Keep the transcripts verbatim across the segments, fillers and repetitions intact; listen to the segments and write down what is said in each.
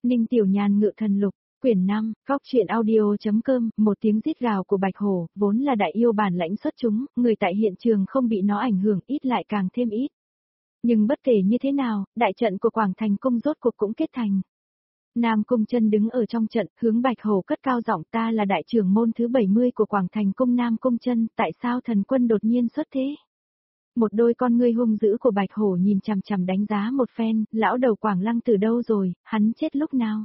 Ninh Tiểu Nhàn ngự thần lục, quyển năm, góc truyện audio.com, một tiếng rít gào của Bạch Hổ, vốn là đại yêu bản lãnh xuất chúng, người tại hiện trường không bị nó ảnh hưởng, ít lại càng thêm ít. Nhưng bất kể như thế nào, đại trận của Quảng Thành Cung rốt cuộc cũng kết thành. Nam Cung Chân đứng ở trong trận, hướng Bạch Hổ cất cao giọng, ta là đại trưởng môn thứ bảy mươi của Quảng Thành Cung Nam Cung Chân, tại sao thần quân đột nhiên xuất thế? Một đôi con ngươi hung dữ của Bạch Hổ nhìn chằm chằm đánh giá một phen, lão đầu Quảng Lăng từ đâu rồi, hắn chết lúc nào?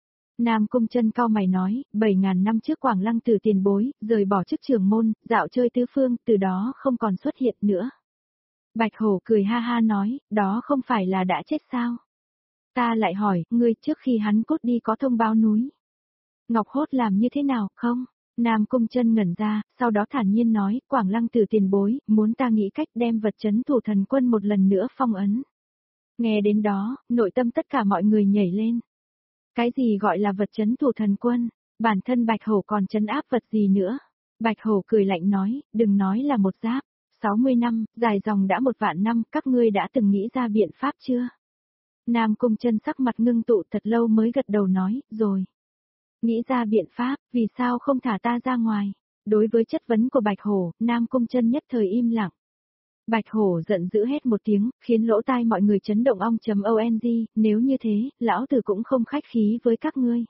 Nam Cung Chân cau mày nói, bảy ngàn năm trước Quảng Lăng Tử tiền bối, rời bỏ chức trưởng môn, dạo chơi tứ phương, từ đó không còn xuất hiện nữa. Bạch Hổ cười ha ha nói, đó không phải là đã chết sao? Ta lại hỏi, ngươi trước khi hắn cút đi có thông báo núi. Ngọc Hốt làm như thế nào, không? Nam Cung Chân ngẩn ra, sau đó thản nhiên nói, Quảng Lăng Tử tiền bối, muốn ta nghĩ cách đem vật chấn thủ thần quân một lần nữa phong ấn. Nghe đến đó, nội tâm tất cả mọi người nhảy lên. Cái gì gọi là vật chấn thủ thần quân? Bản thân Bạch Hổ còn chấn áp vật gì nữa? Bạch Hổ cười lạnh nói, đừng nói là một giáp. sáu mươi năm, dài dòng đã một vạn năm, các ngươi đã từng nghĩ ra biện pháp chưa? Nam Cung Chân sắc mặt ngưng tụ thật lâu mới gật đầu nói, rồi. Nghĩ ra biện pháp, vì sao không thả ta ra ngoài? Đối với chất vấn của Bạch Hổ, Nam Cung Chân nhất thời im lặng. Bạch Hổ giận dữ hét một tiếng, khiến lỗ tai mọi người chấn động ong.ong, nếu như thế, lão tử cũng không khách khí với các ngươi.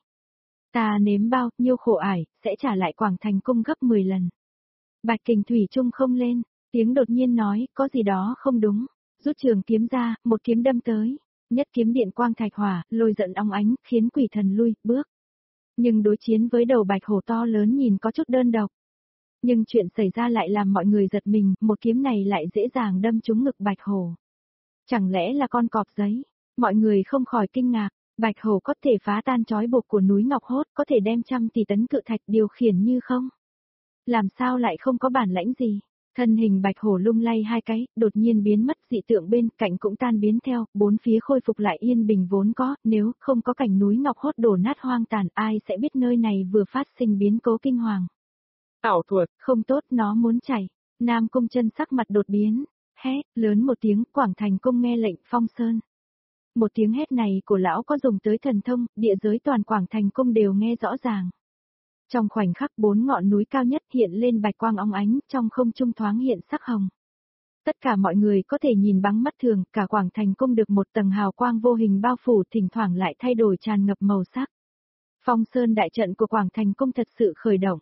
Ta nếm bao nhiêu khổ ải, sẽ trả lại Quảng Thành Cung gấp mười lần. Bạch Kình thủy chung không lên, tiếng đột nhiên nói, có gì đó không đúng, rút trường kiếm ra, một kiếm đâm tới, nhất kiếm điện quang thạch hỏa, lôi giận ong ánh, khiến quỷ thần lui, bước. Nhưng đối chiến với đầu Bạch Hổ to lớn nhìn có chút đơn độc. Nhưng chuyện xảy ra lại làm mọi người giật mình, một kiếm này lại dễ dàng đâm trúng ngực Bạch Hổ. Chẳng lẽ là con cọp giấy? Mọi người không khỏi kinh ngạc, Bạch Hổ có thể phá tan trói buộc của núi Ngọc Hốt, có thể đem trăm tỷ tấn cự thạch điều khiển như không? Làm sao lại không có bản lãnh gì? Thân hình Bạch Hổ lung lay hai cái, đột nhiên biến mất, dị tượng bên cạnh cũng tan biến theo, bốn phía khôi phục lại yên bình vốn có, nếu không có cảnh núi Ngọc Hốt đổ nát hoang tàn, ai sẽ biết nơi này vừa phát sinh biến cố kinh hoàng. Ảo thuật, không tốt, nó muốn chảy. Nam Cung Chân sắc mặt đột biến, hét lớn một tiếng, Quảng Thành Cung nghe lệnh phong sơn. Một tiếng hét này của lão có dùng tới thần thông, địa giới toàn Quảng Thành Cung đều nghe rõ ràng. Trong khoảnh khắc bốn ngọn núi cao nhất hiện lên bạch quang óng ánh, trong không trung thoáng hiện sắc hồng. Tất cả mọi người có thể nhìn bằng mắt thường, cả Quảng Thành Cung được một tầng hào quang vô hình bao phủ, thỉnh thoảng lại thay đổi tràn ngập màu sắc. Phong sơn đại trận của Quảng Thành Cung thật sự khởi động.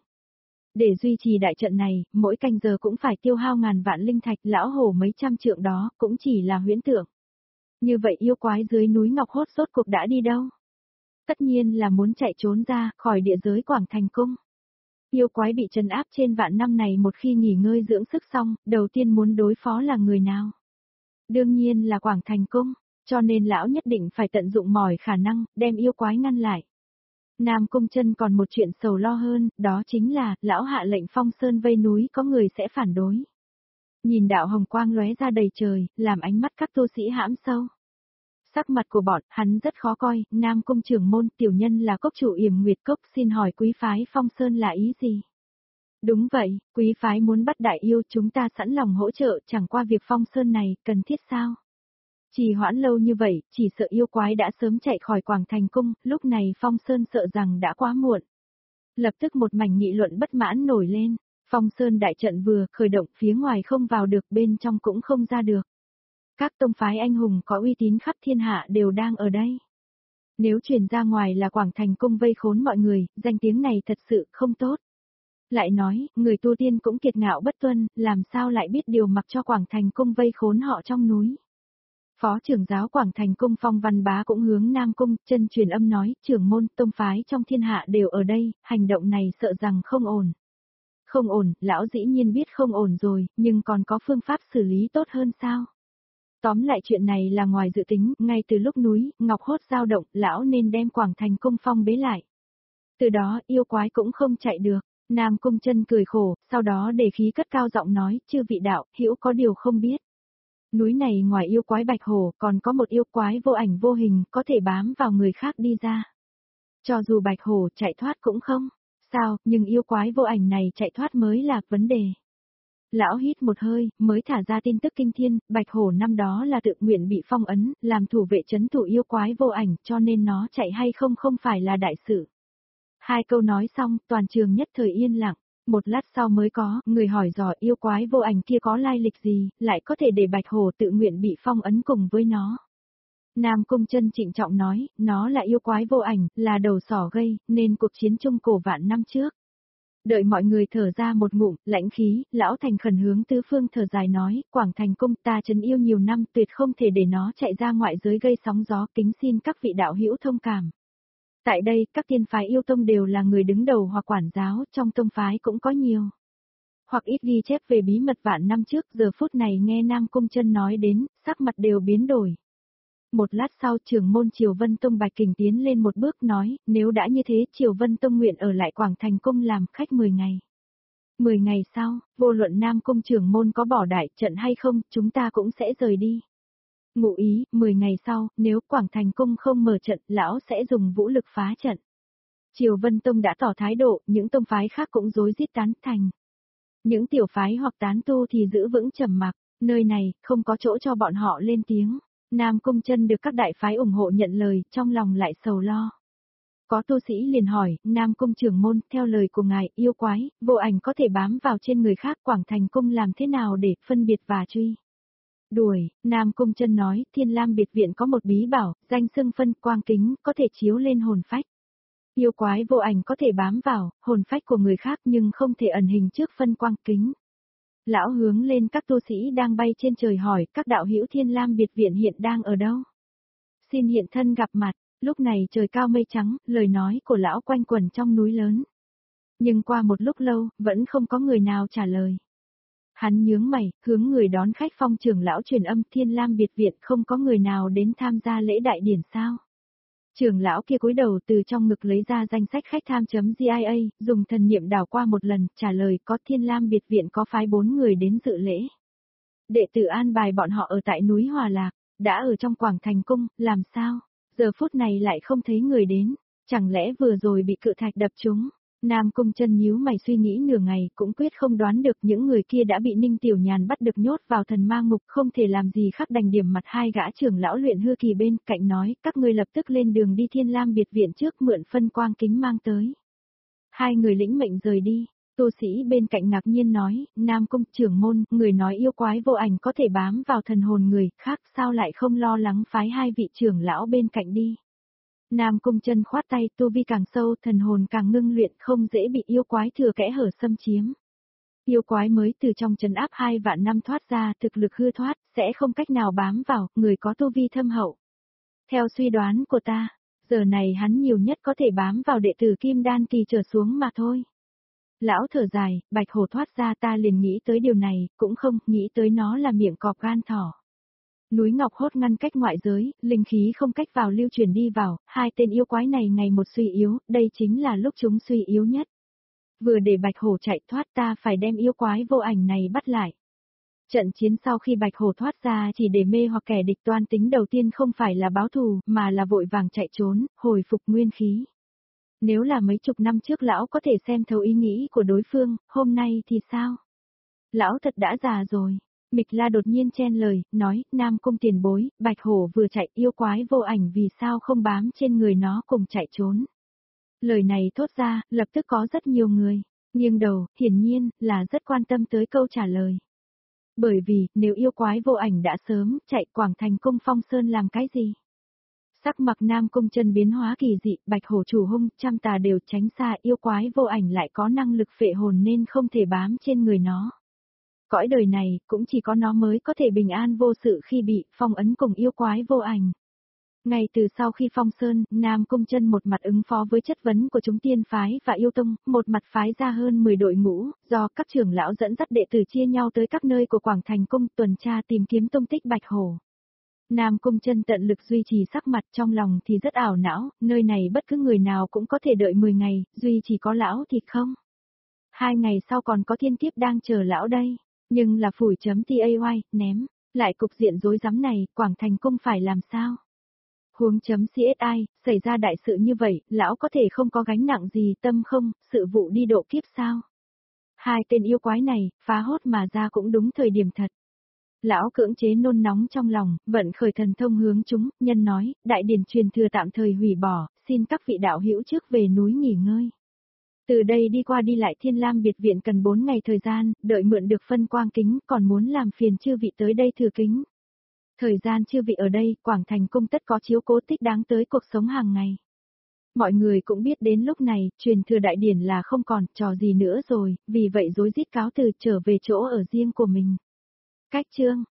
Để duy trì đại trận này, mỗi canh giờ cũng phải tiêu hao ngàn vạn linh thạch, lão hổ mấy trăm trượng đó, cũng chỉ là huyễn tượng. Như vậy yêu quái dưới núi Ngọc Hốt rốt cuộc đã đi đâu? Tất nhiên là muốn chạy trốn ra, khỏi địa giới Quảng Thành Cung. Yêu quái bị trấn áp trên vạn năm này một khi nghỉ ngơi dưỡng sức xong, đầu tiên muốn đối phó là người nào? Đương nhiên là Quảng Thành Cung, cho nên lão nhất định phải tận dụng mọi khả năng, đem yêu quái ngăn lại. Nam Cung Chân còn một chuyện sầu lo hơn, đó chính là, lão hạ lệnh phong sơn vây núi có người sẽ phản đối. Nhìn đạo hồng quang lóe ra đầy trời, làm ánh mắt các tu sĩ hãm sâu. Sắc mặt của bọn, hắn rất khó coi, Nam Cung trưởng môn, tiểu nhân là cốc chủ Yểm Nguyệt Cốc, xin hỏi quý phái phong sơn là ý gì? Đúng vậy, quý phái muốn bắt đại yêu, chúng ta sẵn lòng hỗ trợ, chẳng qua việc phong sơn này, cần thiết sao? Trì hoãn lâu như vậy, chỉ sợ yêu quái đã sớm chạy khỏi Quảng Thành Cung, lúc này Phong Sơn sợ rằng đã quá muộn. Lập tức một mảnh nghị luận bất mãn nổi lên, Phong Sơn đại trận vừa khởi động, phía ngoài không vào được, bên trong cũng không ra được. Các tông phái anh hùng có uy tín khắp thiên hạ đều đang ở đây. Nếu truyền ra ngoài là Quảng Thành Cung vây khốn mọi người, danh tiếng này thật sự không tốt. Lại nói, người tu tiên cũng kiệt ngạo bất tuân, làm sao lại biết điều mặc cho Quảng Thành Cung vây khốn họ trong núi. Phó trưởng giáo Quảng Thành Cung Phong Văn Bá cũng hướng Nam Cung, chân truyền âm nói, trưởng môn, tông phái trong thiên hạ đều ở đây, hành động này sợ rằng không ổn. Không ổn, lão dĩ nhiên biết không ổn rồi, nhưng còn có phương pháp xử lý tốt hơn sao? Tóm lại chuyện này là ngoài dự tính, ngay từ lúc núi, Ngọc Hốt dao động, lão nên đem Quảng Thành Cung phong bế lại. Từ đó, yêu quái cũng không chạy được. Nam Cung Chân cười khổ, sau đó để khí cất cao giọng nói, chư vị đạo, hữu có điều không biết. Núi này ngoài yêu quái Bạch Hổ, còn có một yêu quái vô ảnh vô hình, có thể bám vào người khác đi ra. Cho dù Bạch Hổ chạy thoát cũng không. Sao, nhưng yêu quái vô ảnh này chạy thoát mới là vấn đề. Lão hít một hơi, mới thả ra tin tức kinh thiên, Bạch Hổ năm đó là tự nguyện bị phong ấn, làm thủ vệ trấn thủ yêu quái vô ảnh, cho nên nó chạy hay không không phải là đại sự. Hai câu nói xong, toàn trường nhất thời yên lặng. Một lát sau mới có, người hỏi dò yêu quái vô ảnh kia có lai lịch gì, lại có thể để Bạch Hổ tự nguyện bị phong ấn cùng với nó. Nam Cung Chân trịnh trọng nói, nó là yêu quái vô ảnh, là đầu sỏ gây, nên cuộc chiến trung cổ vạn năm trước. Đợi mọi người thở ra một ngụm, lãnh khí, lão thành khẩn hướng tứ phương thở dài nói, Quảng Thành Cung ta trấn yêu nhiều năm tuyệt không thể để nó chạy ra ngoại giới gây sóng gió, kính xin các vị đạo hữu thông cảm. Tại đây, các tiên phái yêu tông đều là người đứng đầu hoặc quản giáo, trong tông phái cũng có nhiều. Hoặc ít ghi chép về bí mật vạn năm trước, giờ phút này nghe Nam Cung Chân nói đến, sắc mặt đều biến đổi. Một lát sau trưởng môn Triều Vân Tông Bạch Kình tiến lên một bước nói, nếu đã như thế Triều Vân Tông nguyện ở lại Quảng Thành Cung làm khách mười ngày. mười ngày sau, vô luận Nam Cung trưởng môn có bỏ đại trận hay không, chúng ta cũng sẽ rời đi. Ngụ ý, mười ngày sau, nếu Quảng Thành Cung không mở trận, lão sẽ dùng vũ lực phá trận. Triều Vân Tông đã tỏ thái độ, những tông phái khác cũng rối rít tán thành. Những tiểu phái hoặc tán tu thì giữ vững trầm mặc, nơi này, không có chỗ cho bọn họ lên tiếng. Nam Cung Chân được các đại phái ủng hộ nhận lời, trong lòng lại sầu lo. Có tu sĩ liền hỏi, Nam Cung trưởng môn, theo lời của ngài, yêu quái, vô ảnh có thể bám vào trên người khác, Quảng Thành Cung làm thế nào để phân biệt và truy? Đuổi, Nam Cung Chân nói, Thiên Lam biệt viện có một bí bảo, danh xưng phân quang kính, có thể chiếu lên hồn phách. Yêu quái vô ảnh có thể bám vào, hồn phách của người khác nhưng không thể ẩn hình trước phân quang kính. Lão hướng lên các tu sĩ đang bay trên trời hỏi, các đạo hữu Thiên Lam biệt viện hiện đang ở đâu? Xin hiện thân gặp mặt, lúc này trời cao mây trắng, lời nói của lão quanh quẩn trong núi lớn. Nhưng qua một lúc lâu, vẫn không có người nào trả lời. Hắn nhướng mày, hướng người đón khách phong trưởng lão truyền âm Thiên Lam biệt viện không có người nào đến tham gia lễ đại điển sao? Trưởng lão kia cúi đầu từ trong ngực lấy ra danh sách khách tham.gia, dùng thần niệm đảo qua một lần, trả lời có Thiên Lam biệt viện có phái bốn người đến dự lễ. Đệ tử an bài bọn họ ở tại núi Hòa Lạc, đã ở trong Quảng Thành Cung, làm sao? Giờ phút này lại không thấy người đến, chẳng lẽ vừa rồi bị cự thạch đập trúng? Nam Cung Chân nhíu mày suy nghĩ nửa ngày cũng quyết không đoán được những người kia đã bị Ninh Tiểu Nhàn bắt được nhốt vào thần ma ngục không thể làm gì khác đành điểm mặt hai gã trưởng lão luyện hư kỳ bên cạnh nói các ngươi lập tức lên đường đi Thiên Lam biệt viện trước mượn phân quang kính mang tới. Hai người lĩnh mệnh rời đi, tu sĩ bên cạnh ngạc nhiên nói, Nam Cung trưởng môn, người nói yêu quái vô ảnh có thể bám vào thần hồn người khác sao lại không lo lắng phái hai vị trưởng lão bên cạnh đi. Nam Cung Chân khoát tay, tu vi càng sâu, thần hồn càng ngưng luyện, không dễ bị yêu quái thừa kẽ hở xâm chiếm. Yêu quái mới từ trong trấn áp hai vạn năm thoát ra, thực lực hư thoát, sẽ không cách nào bám vào, người có tu vi thâm hậu. Theo suy đoán của ta, giờ này hắn nhiều nhất có thể bám vào đệ tử Kim Đan kỳ trở xuống mà thôi. Lão thở dài, Bạch Hổ thoát ra ta liền nghĩ tới điều này, cũng không, nghĩ tới nó là miệng cọp gan thỏ. Núi Ngọc Hốt ngăn cách ngoại giới, linh khí không cách vào lưu truyền đi vào, hai tên yêu quái này ngày một suy yếu, đây chính là lúc chúng suy yếu nhất. Vừa để Bạch Hổ chạy thoát ta phải đem yêu quái vô ảnh này bắt lại. Trận chiến sau khi Bạch Hổ thoát ra chỉ để mê hoặc kẻ địch toan tính đầu tiên không phải là báo thù, mà là vội vàng chạy trốn, hồi phục nguyên khí. Nếu là mấy chục năm trước lão có thể xem thấu ý nghĩ của đối phương, hôm nay thì sao? Lão thật đã già rồi. Mịch La đột nhiên chen lời, nói, Nam Cung tiền bối, Bạch Hổ vừa chạy yêu quái vô ảnh vì sao không bám trên người nó cùng chạy trốn. Lời này thốt ra, lập tức có rất nhiều người, nghiêng đầu, hiển nhiên, là rất quan tâm tới câu trả lời. Bởi vì, nếu yêu quái vô ảnh đã sớm, chạy Quảng Thành Cung Phong Sơn làm cái gì? Sắc mặt Nam Cung Chân biến hóa kỳ dị, Bạch Hổ chủ hung, trăm tà đều tránh xa yêu quái vô ảnh lại có năng lực phệ hồn nên không thể bám trên người nó. Cõi đời này, cũng chỉ có nó mới có thể bình an vô sự khi bị phong ấn cùng yêu quái vô ảnh. Ngay từ sau khi phong sơn, Nam Cung Chân một mặt ứng phó với chất vấn của chúng tiên phái và yêu tông, một mặt phái ra hơn mười đội ngũ, do các trưởng lão dẫn dắt đệ tử chia nhau tới các nơi của Quảng Thành Cung tuần tra tìm kiếm tung tích Bạch Hổ. Nam Cung Chân tận lực duy trì sắc mặt trong lòng thì rất ảo não, nơi này bất cứ người nào cũng có thể đợi mười ngày, duy chỉ có lão thì không. Hai ngày sau còn có thiên kiếp đang chờ lão đây. Nhưng là phủi chấm tay, ném, lại cục diện rối rắm này, Quảng Thành Cung phải làm sao? Huống chấm xi xảy ra đại sự như vậy, lão có thể không có gánh nặng gì tâm không, sự vụ đi độ kiếp sao? Hai tên yêu quái này, phá hốt mà ra cũng đúng thời điểm thật. Lão cưỡng chế nôn nóng trong lòng, vận khởi thần thông hướng chúng, nhân nói, đại điển truyền thừa tạm thời hủy bỏ, xin các vị đạo hữu trước về núi nghỉ ngơi. Từ đây đi qua đi lại Thiên Lam biệt viện cần bốn ngày thời gian, đợi mượn được phân quang kính, còn muốn làm phiền chư vị tới đây thừa kính. Thời gian chư vị ở đây, Quảng Thành cung tất có chiếu cố thích đáng tới cuộc sống hàng ngày. Mọi người cũng biết đến lúc này, truyền thừa đại điển là không còn trò gì nữa rồi, vì vậy rối rít cáo từ trở về chỗ ở riêng của mình. Cách chương